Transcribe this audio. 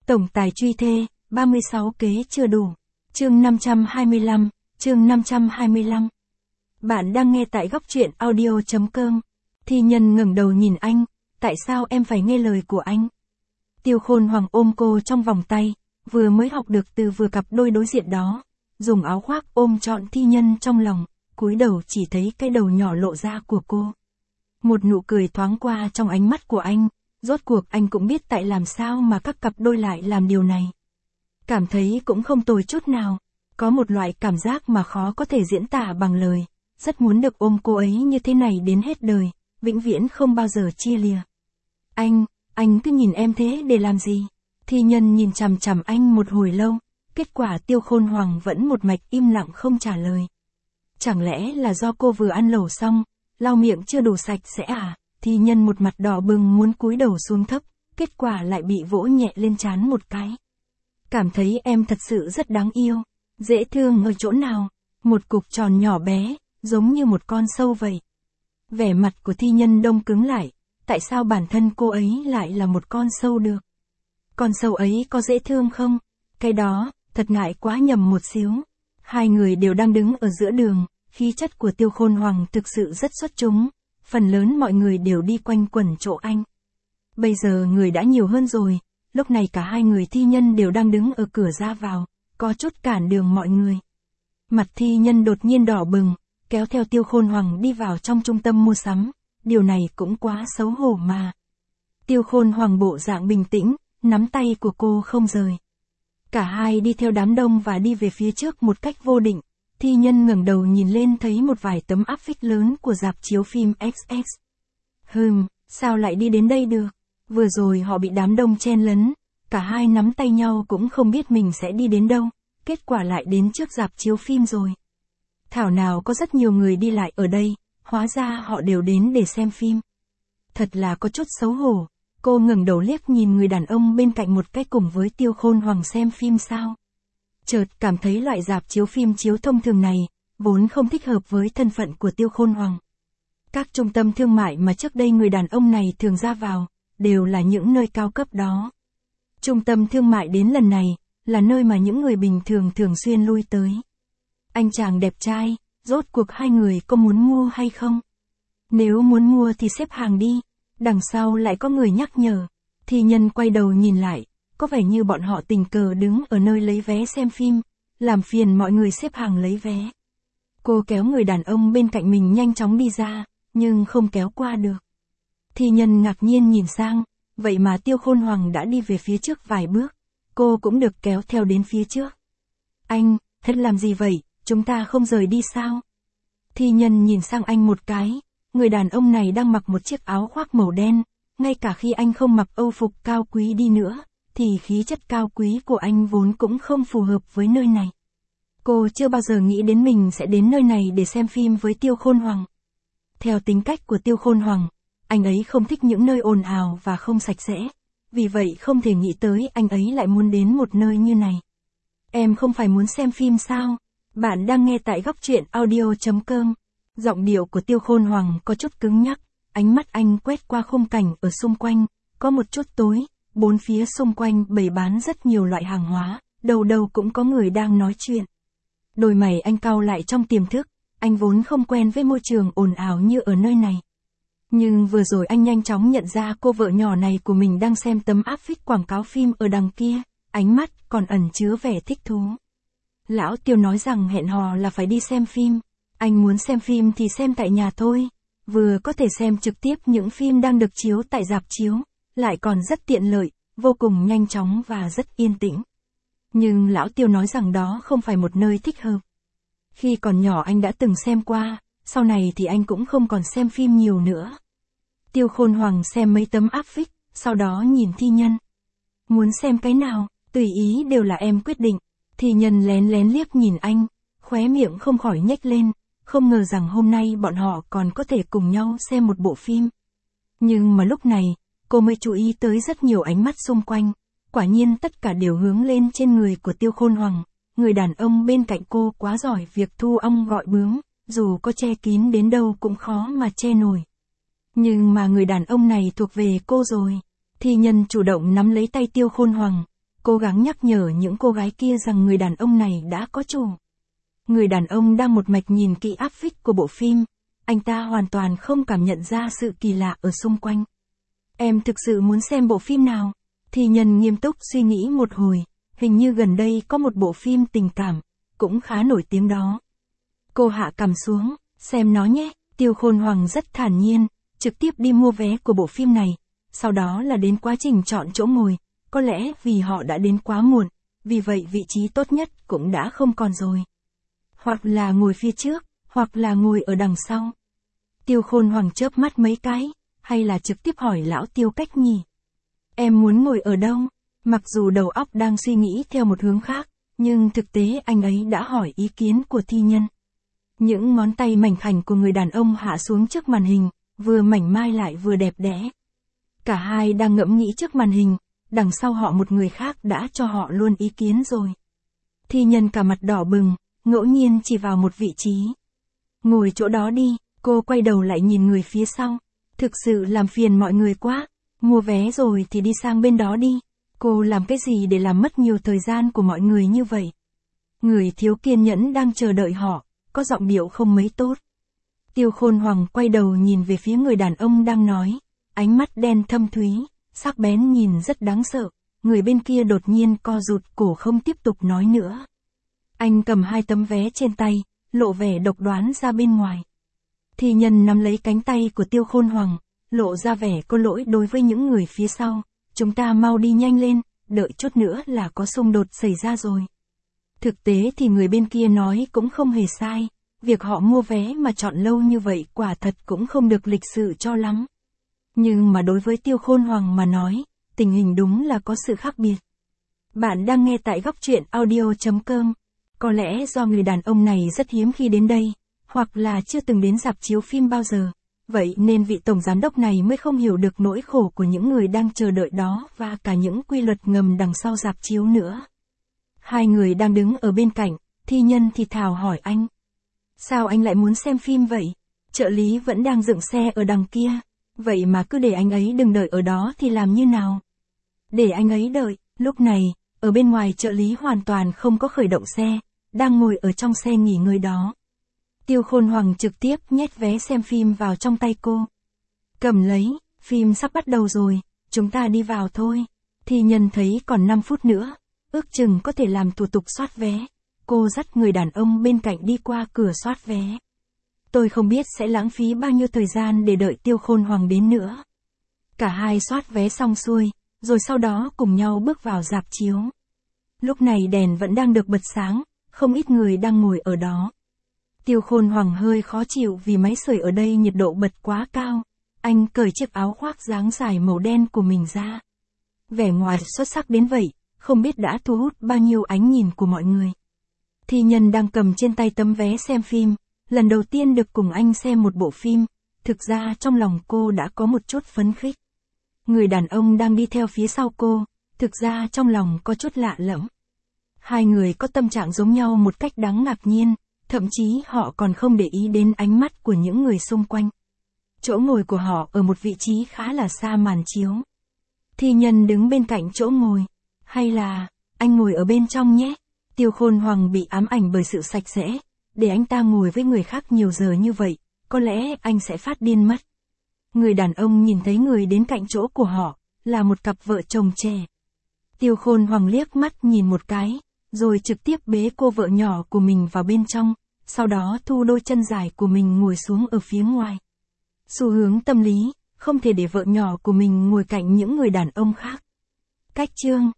Tổng tài truy thê, 36 kế chưa đủ. Chương 525. Bạn đang nghe tại góc truyện audio.com. Thi Nhân ngẩng đầu nhìn anh, tại sao em phải nghe lời của anh? Tiêu Khôn Hoàng ôm cô trong vòng tay, vừa mới học được từ vừa cặp đôi đối diện đó, dùng áo khoác ôm trọn Thi Nhân trong lòng, cúi đầu chỉ thấy cái đầu nhỏ lộ ra của cô. Một nụ cười thoáng qua trong ánh mắt của anh, rốt cuộc anh cũng biết tại làm sao mà các cặp đôi lại làm điều này. Cảm thấy cũng không tồi chút nào, có một loại cảm giác mà khó có thể diễn tả bằng lời, rất muốn được ôm cô ấy như thế này đến hết đời, vĩnh viễn không bao giờ chia lìa. Anh cứ nhìn em thế để làm gì? Thi Nhân nhìn chằm chằm anh một hồi lâu, kết quả Tiêu Khôn Hoàng vẫn một mạch im lặng không trả lời. Chẳng lẽ là do cô vừa ăn lẩu xong, lau miệng chưa đủ sạch sẽ à? Thi Nhân một mặt đỏ bừng muốn cúi đầu xuống thấp, kết quả lại bị vỗ nhẹ lên trán một cái. Cảm thấy em thật sự rất đáng yêu, dễ thương ở chỗ nào? Một cục tròn nhỏ bé, giống như một con sâu vậy. Vẻ mặt của Thi Nhân đông cứng lại, tại sao bản thân cô ấy lại là một con sâu được? Con sâu ấy có dễ thương không? Cái đó, thật ngại quá nhầm một xíu. Hai người đều đang đứng ở giữa đường, khí chất của Tiêu Khôn Hoàng thực sự rất xuất chúng, phần lớn mọi người đều đi quanh quẩn chỗ anh. Bây giờ người đã nhiều hơn rồi, lúc này cả hai người Thi Nhân đều đang đứng ở cửa ra vào, có chút cản đường mọi người. Mặt Thi Nhân đột nhiên đỏ bừng, kéo theo Tiêu Khôn Hoàng đi vào trong trung tâm mua sắm, điều này cũng quá xấu hổ mà. Tiêu Khôn Hoàng bộ dạng bình tĩnh, nắm tay của cô không rời. Cả hai đi theo đám đông và đi về phía trước một cách vô định. Thi Nhân ngẩng đầu nhìn lên thấy một vài tấm áp phích lớn của rạp chiếu phim XX. Sao lại đi đến đây được? Vừa rồi họ bị đám đông chen lấn, cả hai nắm tay nhau cũng không biết mình sẽ đi đến đâu, kết quả lại đến trước rạp chiếu phim rồi. Thảo nào có rất nhiều người đi lại ở đây, hóa ra họ đều đến để xem phim. Thật là có chút xấu hổ. Cô ngẩng đầu liếc nhìn người đàn ông bên cạnh một cái cùng với Tiêu Khôn Hoàng xem phim sao. Chợt cảm thấy loại rạp chiếu phim chiếu thông thường này, vốn không thích hợp với thân phận của Tiêu Khôn Hoàng. Các trung tâm thương mại mà trước đây người đàn ông này thường ra vào, đều là những nơi cao cấp đó. Trung tâm thương mại đến lần này, là nơi mà những người bình thường thường xuyên lui tới. Anh chàng đẹp trai, rốt cuộc hai người có muốn mua hay không? Nếu muốn mua thì xếp hàng đi. Đằng sau lại có người nhắc nhở. Thi Nhân quay đầu nhìn lại, có vẻ như bọn họ tình cờ đứng ở nơi lấy vé xem phim, làm phiền mọi người xếp hàng lấy vé. Cô kéo người đàn ông bên cạnh mình nhanh chóng đi ra, nhưng không kéo qua được. Thi Nhân ngạc nhiên nhìn sang, vậy mà Tiêu Khôn Hoàng đã đi về phía trước vài bước, cô cũng được kéo theo đến phía trước. Anh, thật làm gì vậy, chúng ta không rời đi sao? Thi Nhân nhìn sang anh một cái. Người đàn ông này đang mặc một chiếc áo khoác màu đen, ngay cả khi anh không mặc âu phục cao quý đi nữa, thì khí chất cao quý của anh vốn cũng không phù hợp với nơi này. Cô chưa bao giờ nghĩ đến mình sẽ đến nơi này để xem phim với Tiêu Khôn Hoàng. Theo tính cách của Tiêu Khôn Hoàng, anh ấy không thích những nơi ồn ào và không sạch sẽ, vì vậy không thể nghĩ tới anh ấy lại muốn đến một nơi như này. Em không phải muốn xem phim sao? Bạn đang nghe tại góc truyện audio.com. Giọng điệu của Tiêu Khôn Hoàng có chút cứng nhắc, ánh mắt anh quét qua khung cảnh ở xung quanh, có một chút tối, bốn phía xung quanh bày bán rất nhiều loại hàng hóa, đầu đầu cũng có người đang nói chuyện. Đôi mày anh cau lại trong tiềm thức, anh vốn không quen với môi trường ồn ào như ở nơi này. Nhưng vừa rồi anh nhanh chóng nhận ra cô vợ nhỏ này của mình đang xem tấm áp phích quảng cáo phim ở đằng kia, ánh mắt còn ẩn chứa vẻ thích thú. Lão Tiêu nói rằng hẹn hò là phải đi xem phim. Anh muốn xem phim thì xem tại nhà thôi, vừa có thể xem trực tiếp những phim đang được chiếu tại rạp chiếu, lại còn rất tiện lợi, vô cùng nhanh chóng và rất yên tĩnh. Nhưng Lão Tiêu nói rằng đó không phải một nơi thích hợp. Khi còn nhỏ anh đã từng xem qua, sau này thì anh cũng không còn xem phim nhiều nữa. Tiêu Khôn Hoàng xem mấy tấm áp phích, sau đó nhìn Thi Nhân. Muốn xem cái nào, tùy ý đều là em quyết định. Thi Nhân lén lén liếc nhìn anh, khóe miệng không khỏi nhếch lên. Không ngờ rằng hôm nay bọn họ còn có thể cùng nhau xem một bộ phim. Nhưng mà lúc này, cô mới chú ý tới rất nhiều ánh mắt xung quanh. Quả nhiên tất cả đều hướng lên trên người của Tiêu Khôn Hoàng. Người đàn ông bên cạnh cô quá giỏi việc thu ong gọi bướm, dù có che kín đến đâu cũng khó mà che nổi. Nhưng mà người đàn ông này thuộc về cô rồi. Thi Nhân chủ động nắm lấy tay Tiêu Khôn Hoàng. cố gắng nhắc nhở những cô gái kia rằng người đàn ông này đã có chủ. Người đàn ông đang một mạch nhìn kỹ áp phích của bộ phim, anh ta hoàn toàn không cảm nhận ra sự kỳ lạ ở xung quanh. Em thực sự muốn xem bộ phim nào? Thi Nhân nghiêm túc suy nghĩ một hồi, hình như gần đây có một bộ phim tình cảm, cũng khá nổi tiếng đó. Cô hạ cằm xuống, xem nó nhé. Tiêu Khôn Hoàng rất thản nhiên, trực tiếp đi mua vé của bộ phim này, sau đó là đến quá trình chọn chỗ ngồi, có lẽ vì họ đã đến quá muộn, vì vậy vị trí tốt nhất cũng đã không còn rồi. Hoặc là ngồi phía trước, hoặc là ngồi ở đằng sau. Tiêu Khôn Hoàng chớp mắt mấy cái, hay là trực tiếp hỏi lão Tiêu cách nhỉ? Em muốn ngồi ở đâu? Mặc dù đầu óc đang suy nghĩ theo một hướng khác, nhưng thực tế anh ấy đã hỏi ý kiến của Thi Nhân. Những ngón tay mảnh khảnh của người đàn ông hạ xuống trước màn hình, vừa mảnh mai lại vừa đẹp đẽ. Cả hai đang ngẫm nghĩ trước màn hình, đằng sau họ một người khác đã cho họ luôn ý kiến rồi. Thi Nhân cả mặt đỏ bừng, ngẫu nhiên chỉ vào một vị trí. Ngồi chỗ đó đi, cô quay đầu lại nhìn người phía sau. Thực sự làm phiền mọi người quá, mua vé rồi thì đi sang bên đó đi. Cô làm cái gì để làm mất nhiều thời gian của mọi người như vậy? Người thiếu kiên nhẫn đang chờ đợi họ, có giọng điệu không mấy tốt. Tiêu Khôn Hoàng quay đầu nhìn về phía người đàn ông đang nói, ánh mắt đen thâm thúy, sắc bén nhìn rất đáng sợ, người bên kia đột nhiên co rụt cổ không tiếp tục nói nữa. Anh cầm 2 tấm vé trên tay, lộ vẻ độc đoán ra bên ngoài. Thi Nhân nắm lấy cánh tay của Tiêu Khôn Hoàng, lộ ra vẻ có lỗi đối với những người phía sau, chúng ta mau đi nhanh lên, đợi chút nữa là có xung đột xảy ra rồi. Thực tế thì người bên kia nói cũng không hề sai, việc họ mua vé mà chọn lâu như vậy quả thật cũng không được lịch sự cho lắm. Nhưng mà đối với Tiêu Khôn Hoàng mà nói, tình hình đúng là có sự khác biệt. Bạn đang nghe tại góc truyện audio.com. Có lẽ do người đàn ông này rất hiếm khi đến đây, hoặc là chưa từng đến rạp chiếu phim bao giờ, vậy nên vị tổng giám đốc này mới không hiểu được nỗi khổ của những người đang chờ đợi đó và cả những quy luật ngầm đằng sau rạp chiếu nữa. Hai người đang đứng ở bên cạnh, Thi Nhân thì thào hỏi anh. Sao anh lại muốn xem phim vậy? Trợ lý vẫn đang dựng xe ở đằng kia, vậy mà cứ để anh ấy đừng đợi ở đó thì làm như nào? Để anh ấy đợi, lúc này, ở bên ngoài trợ lý hoàn toàn không có khởi động xe, đang ngồi ở trong xe nghỉ ngơi đó. Tiêu Khôn Hoàng trực tiếp nhét vé xem phim vào trong tay cô. Cầm lấy, phim sắp bắt đầu rồi, chúng ta đi vào thôi. Thi Nhân thấy còn 5 phút nữa, ước chừng có thể làm thủ tục soát vé. Cô dắt người đàn ông bên cạnh đi qua cửa soát vé. Tôi không biết sẽ lãng phí bao nhiêu thời gian để đợi Tiêu Khôn Hoàng đến nữa. Cả hai soát vé xong xuôi, rồi sau đó cùng nhau bước vào rạp chiếu. Lúc này đèn vẫn đang được bật sáng, không ít người đang ngồi ở đó. Tiêu Khôn Hoàng hơi khó chịu vì máy sưởi ở đây nhiệt độ bật quá cao. Anh cởi chiếc áo khoác dáng dài màu đen của mình ra. Vẻ ngoài xuất sắc đến vậy, không biết đã thu hút bao nhiêu ánh nhìn của mọi người. Thi Nhân đang cầm trên tay tấm vé xem phim, lần đầu tiên được cùng anh xem một bộ phim, thực ra trong lòng cô đã có một chút phấn khích. Người đàn ông đang đi theo phía sau cô, thực ra trong lòng có chút lạ lẫm. Hai người có tâm trạng giống nhau một cách đáng ngạc nhiên, thậm chí họ còn không để ý đến ánh mắt của những người xung quanh. Chỗ ngồi của họ ở một vị trí khá là xa màn chiếu. Thi Nhân đứng bên cạnh chỗ ngồi, hay là, anh ngồi ở bên trong nhé. Tiêu Khôn Hoàng bị ám ảnh bởi sự sạch sẽ, để anh ta ngồi với người khác nhiều giờ như vậy, có lẽ anh sẽ phát điên mất. Người đàn ông nhìn thấy người đến cạnh chỗ của họ, là một cặp vợ chồng trẻ. Tiêu Khôn Hoàng liếc mắt nhìn một cái, rồi trực tiếp bế cô vợ nhỏ của mình vào bên trong, sau đó thu đôi chân dài của mình ngồi xuống ở phía ngoài. Xu hướng tâm lý, không thể để vợ nhỏ của mình ngồi cạnh những người đàn ông khác. Cách chương